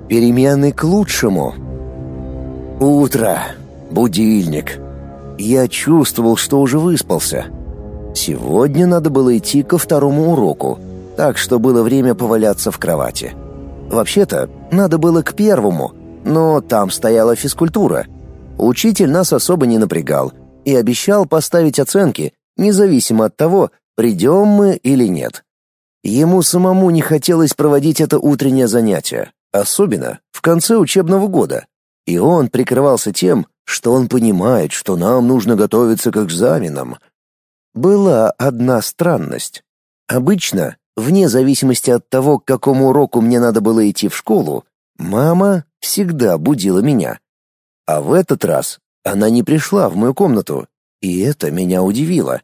Перемены к лучшему. Утро. Будильник. Я чувствовал, что уже выспался. Сегодня надо было идти ко второму уроку, так что было время поваляться в кровати. Вообще-то, надо было к первому, но там стояла физкультура. Учитель нас особо не напрягал и обещал поставить оценки, независимо от того, придем мы или нет. Ему самому не хотелось проводить это утреннее занятие, особенно в конце учебного года. И он прикрывался тем, что он понимает, что нам нужно готовиться к экзаменам. Была одна странность. Обычно, вне зависимости от того, к какому уроку мне надо было идти в школу, мама всегда будила меня. А в этот раз она не пришла в мою комнату, и это меня удивило.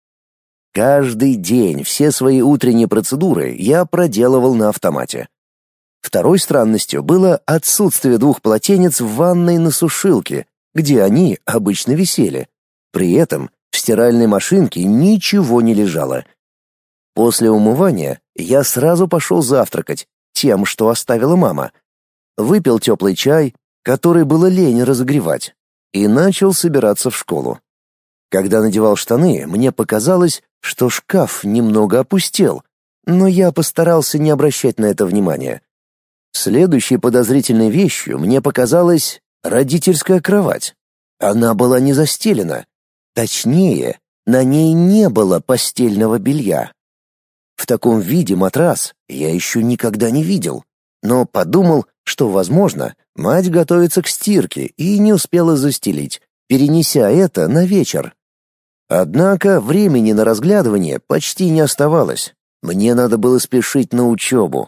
Каждый день все свои утренние процедуры я проделывал на автомате. Второй странностью было отсутствие двух полотенец в ванной на сушилке, где они обычно висели. При этом в стиральной машинке ничего не лежало. После умывания я сразу пошел завтракать тем, что оставила мама. Выпил теплый чай, который было лень разогревать, и начал собираться в школу. Когда надевал штаны, мне показалось, что шкаф немного опустел, но я постарался не обращать на это внимания. Следующей подозрительной вещью мне показалась родительская кровать. Она была не застелена. Точнее, на ней не было постельного белья. В таком виде матрас я еще никогда не видел, но подумал, что, возможно, мать готовится к стирке и не успела застелить, перенеся это на вечер. Однако времени на разглядывание почти не оставалось. Мне надо было спешить на учебу.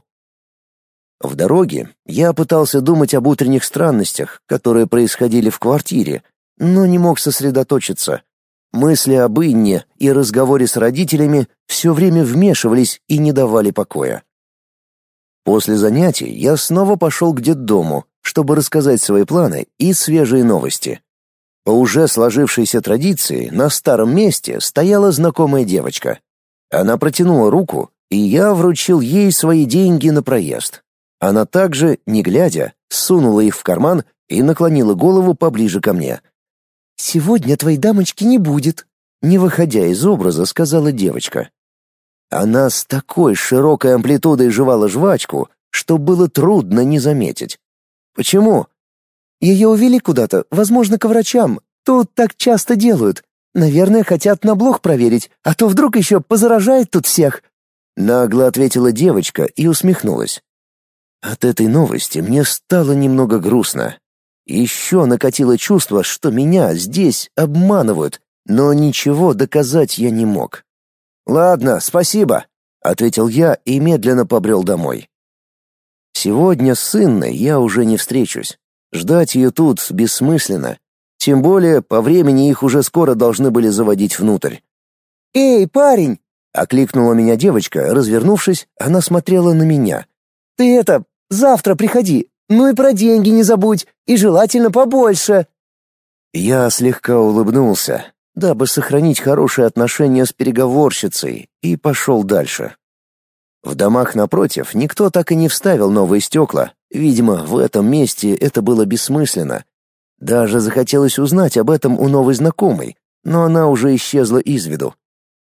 В дороге я пытался думать об утренних странностях, которые происходили в квартире, но не мог сосредоточиться. Мысли об Инне и разговоре с родителями все время вмешивались и не давали покоя. После занятий я снова пошел к детдому, чтобы рассказать свои планы и свежие новости. По уже сложившейся традиции на старом месте стояла знакомая девочка. Она протянула руку, и я вручил ей свои деньги на проезд. Она также, не глядя, сунула их в карман и наклонила голову поближе ко мне. «Сегодня твоей дамочки не будет», — не выходя из образа, сказала девочка. Она с такой широкой амплитудой жевала жвачку, что было трудно не заметить. «Почему?» «Ее увели куда-то, возможно, к врачам. Тут так часто делают. Наверное, хотят на блох проверить, а то вдруг еще позаражает тут всех». Нагло ответила девочка и усмехнулась. От этой новости мне стало немного грустно. Еще накатило чувство, что меня здесь обманывают, но ничего доказать я не мог. «Ладно, спасибо», — ответил я и медленно побрел домой. Сегодня с Инной я уже не встречусь. Ждать ее тут бессмысленно. Тем более, по времени их уже скоро должны были заводить внутрь. «Эй, парень!» — окликнула меня девочка, развернувшись, она смотрела на меня. «Ты завтра приходи, ну и про деньги не забудь, и желательно побольше». Я слегка улыбнулся, дабы сохранить хорошие отношения с переговорщицей, и пошел дальше. В домах напротив никто так и не вставил новые стекла. Видимо, в этом месте это было бессмысленно. Даже захотелось узнать об этом у новой знакомой, но она уже исчезла из виду.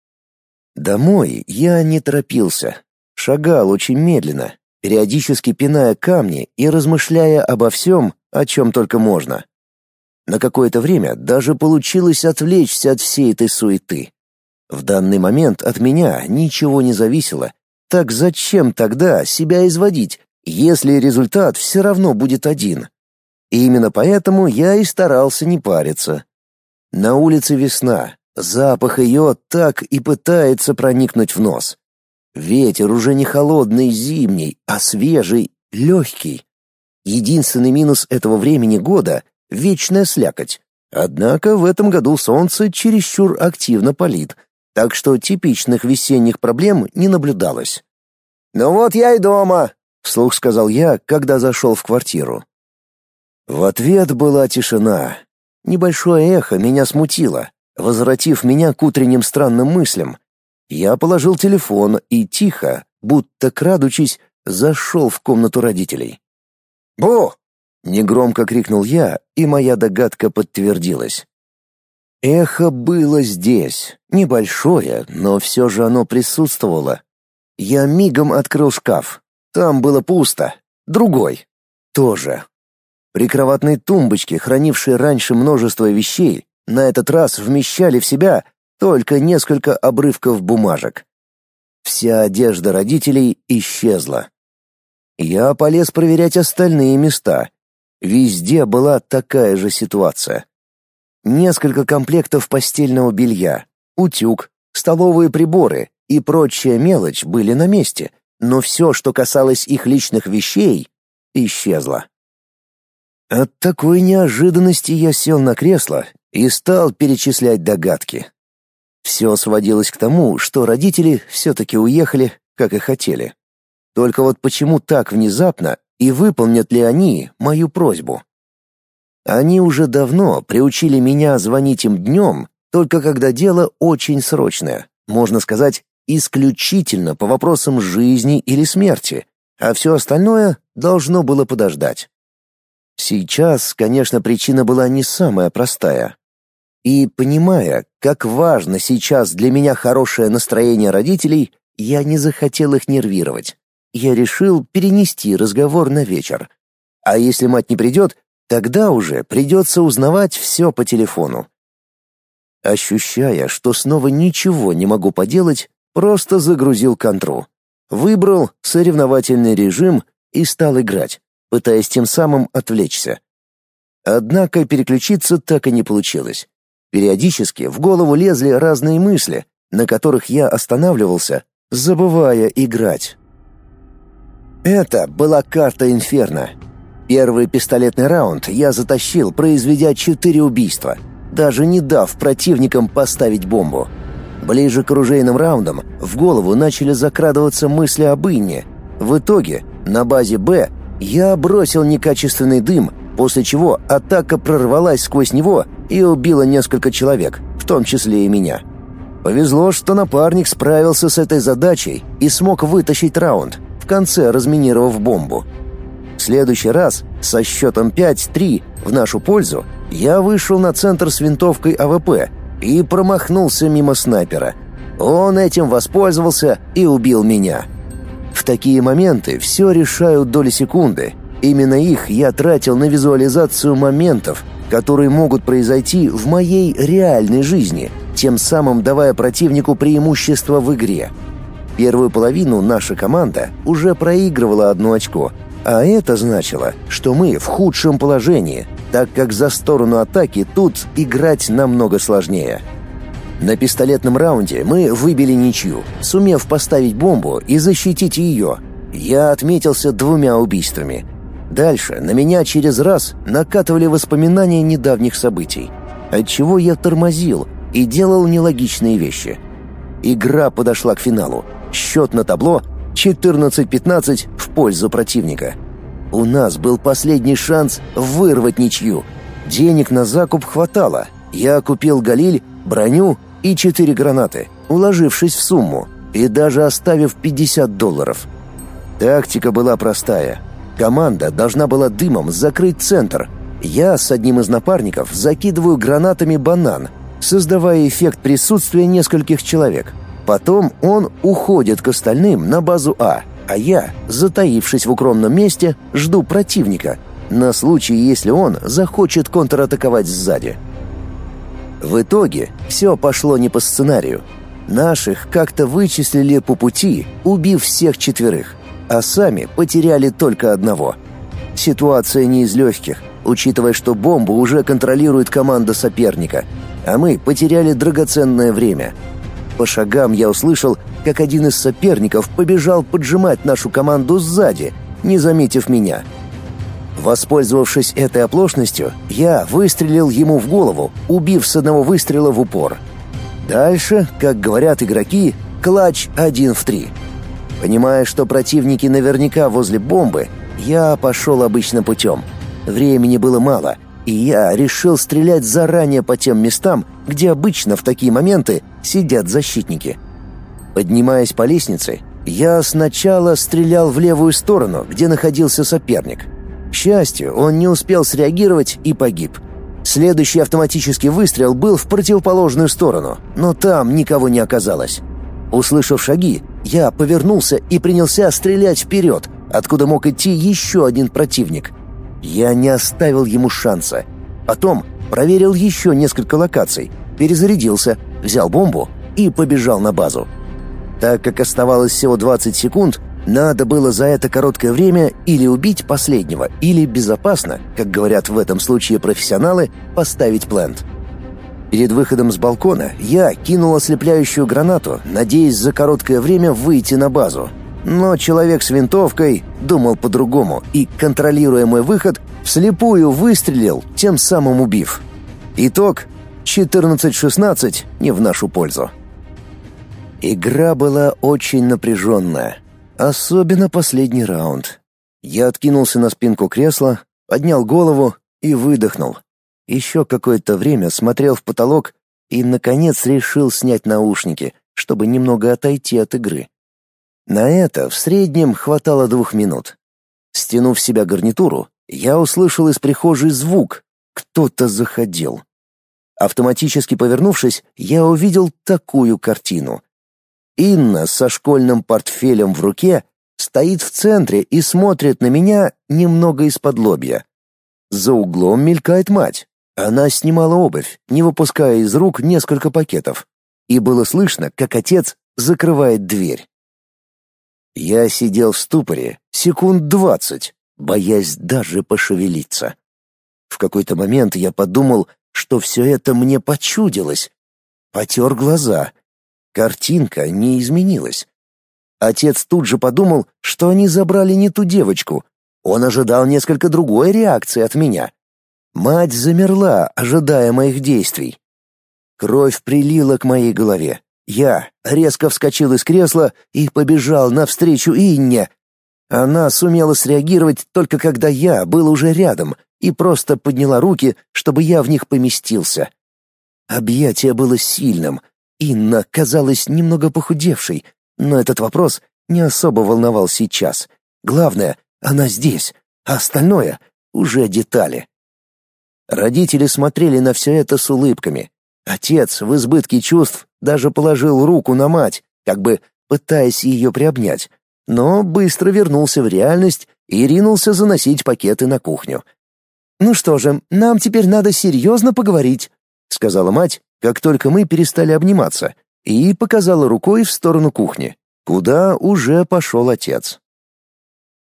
Домой я не торопился. Шагал очень медленно, периодически пиная камни и размышляя обо всем, о чем только можно. На какое-то время даже получилось отвлечься от всей этой суеты. В данный момент от меня ничего не зависело. Так зачем тогда себя изводить, если результат все равно будет один? И именно поэтому я и старался не париться. На улице весна, запах ее так и пытается проникнуть в нос. Ветер уже не холодный зимний, а свежий, легкий. Единственный минус этого времени года — вечная слякоть. Однако в этом году солнце чересчур активно палит, так что типичных весенних проблем не наблюдалось. «Ну вот я и дома», — вслух сказал я, когда зашел в квартиру. В ответ была тишина. Небольшое эхо меня смутило, возвратив меня к утренним странным мыслям. Я положил телефон и тихо, будто крадучись, зашел в комнату родителей. «Бу!» — негромко крикнул я, и моя догадка подтвердилась. Эхо было здесь, небольшое, но все же оно присутствовало. Я мигом открыл шкаф. Там было пусто. Другой. Тоже. Прикроватные тумбочки, хранившие раньше множество вещей, на этот раз вмещали в себя только несколько обрывков бумажек. Вся одежда родителей исчезла. Я полез проверять остальные места. Везде была такая же ситуация. Несколько комплектов постельного белья, утюг, столовые приборы и прочая мелочь были на месте, но все, что касалось их личных вещей, исчезло. От такой неожиданности я сел на кресло и стал перечислять догадки. Все сводилось к тому, что родители все-таки уехали, как и хотели. Только вот почему так внезапно, и выполнят ли они мою просьбу? Они уже давно приучили меня звонить им днем, только когда дело очень срочное, можно сказать, исключительно по вопросам жизни или смерти, а все остальное должно было подождать. Сейчас, конечно, причина была не самая простая. И, понимая, как важно сейчас для меня хорошее настроение родителей, я не захотел их нервировать. Я решил перенести разговор на вечер. А если мать не придет, тогда уже придется узнавать все по телефону. Ощущая, что снова ничего не могу поделать, просто загрузил контру. Выбрал соревновательный режим и стал играть, пытаясь тем самым отвлечься. Однако переключиться так и не получилось. Периодически в голову лезли разные мысли, на которых я останавливался, забывая играть. Это была карта Инферно. Первый пистолетный раунд я затащил, произведя 4 убийства, даже не дав противникам поставить бомбу. Ближе к оружейным раундам в голову начали закрадываться мысли об Инне. В итоге на базе «Б» я бросил некачественный дым, после чего атака прорвалась сквозь него и убила несколько человек, в том числе и меня. Повезло, что напарник справился с этой задачей и смог вытащить раунд, в конце разминировав бомбу. В следующий раз, со счетом 5-3 в нашу пользу, я вышел на центр с винтовкой АВП и промахнулся мимо снайпера. Он этим воспользовался и убил меня. В такие моменты все решают доли секунды. Именно их я тратил на визуализацию моментов, которые могут произойти в моей реальной жизни, тем самым давая противнику преимущество в игре. Первую половину наша команда уже проигрывала 1 очко, а это значило, что мы в худшем положении, так как за сторону атаки тут играть намного сложнее. На пистолетном раунде мы выбили ничью, сумев поставить бомбу и защитить ее. Я отметился 2 убийствами. Дальше на меня через раз накатывали воспоминания недавних событий, отчего я тормозил и делал нелогичные вещи. Игра подошла к финалу. Счет на табло 14-15 в пользу противника. У нас был последний шанс вырвать ничью. Денег на закуп хватало. Я купил галиль, броню и 4 гранаты, уложившись в сумму и даже оставив $50. Тактика была простая. Команда должна была дымом закрыть центр. Я с одним из напарников закидываю гранатами банан, создавая эффект присутствия нескольких человек. Потом он уходит к остальным на базу А я, затаившись в укромном месте, жду противника, на случай, если он захочет контратаковать сзади. В итоге все пошло не по сценарию. Наших как-то вычислили по пути, убив всех 4, а сами потеряли только 1. Ситуация не из легких, учитывая, что бомбу уже контролирует команда соперника, а мы потеряли драгоценное время. По шагам я услышал, как один из соперников побежал поджимать нашу команду сзади, не заметив меня. Воспользовавшись этой оплошностью, я выстрелил ему в голову, убив с 1 выстрела в упор. Дальше, как говорят игроки, клатч 1 в 3. Понимая, что противники наверняка возле бомбы, я пошел обычным путем. Времени было мало, и я решил стрелять заранее по тем местам, где обычно в такие моменты сидят защитники. Поднимаясь по лестнице, я сначала стрелял в левую сторону, где находился соперник. К счастью, он не успел среагировать и погиб. Следующий автоматический выстрел был в противоположную сторону, но там никого не оказалось. Услышав шаги, я повернулся и принялся стрелять вперед, откуда мог идти еще один противник. Я не оставил ему шанса. Потом проверил еще несколько локаций, перезарядился, взял бомбу и побежал на базу. Так как оставалось всего 20 секунд, надо было за это короткое время или убить последнего, или безопасно, как говорят в этом случае профессионалы, поставить плент. Перед выходом с балкона я кинул ослепляющую гранату, надеясь за короткое время выйти на базу. Но человек с винтовкой думал по-другому и, контролируя мой выход, вслепую выстрелил, тем самым убив. Итог 14-16 не в нашу пользу. Игра была очень напряженная. Особенно последний раунд. Я откинулся на спинку кресла, поднял голову и выдохнул. Еще какое-то время смотрел в потолок и, наконец, решил снять наушники, чтобы немного отойти от игры. На это в среднем хватало 2 минут. Стянув с себя гарнитуру, я услышал из прихожей звук. Кто-то заходил. Автоматически повернувшись, я увидел такую картину. Инна со школьным портфелем в руке стоит в центре и смотрит на меня немного из-под-лобья. За углом мелькает мать. Она снимала обувь, не выпуская из рук несколько пакетов. И было слышно, как отец закрывает дверь. Я сидел в ступоре секунд 20, боясь даже пошевелиться. В какой-то момент я подумал, что все это мне почудилось. Потер глаза. Картинка не изменилась. Отец тут же подумал, что они забрали не ту девочку. Он ожидал несколько другой реакции от меня. Мать замерла, ожидая моих действий. Кровь прилила к моей голове. Я резко вскочил из кресла и побежал навстречу Инне. Она сумела среагировать только когда я был уже рядом и просто подняла руки, чтобы я в них поместился. Объятие было сильным. Инна казалась немного похудевшей, но этот вопрос не особо волновал сейчас. Главное, она здесь, а остальное — уже детали. Родители смотрели на все это с улыбками. Отец в избытке чувств даже положил руку на мать, как бы пытаясь ее приобнять, но быстро вернулся в реальность и ринулся заносить пакеты на кухню. «Ну что же, нам теперь надо серьезно поговорить», — сказала мать, как только мы перестали обниматься, и показала рукой в сторону кухни, куда уже пошел отец.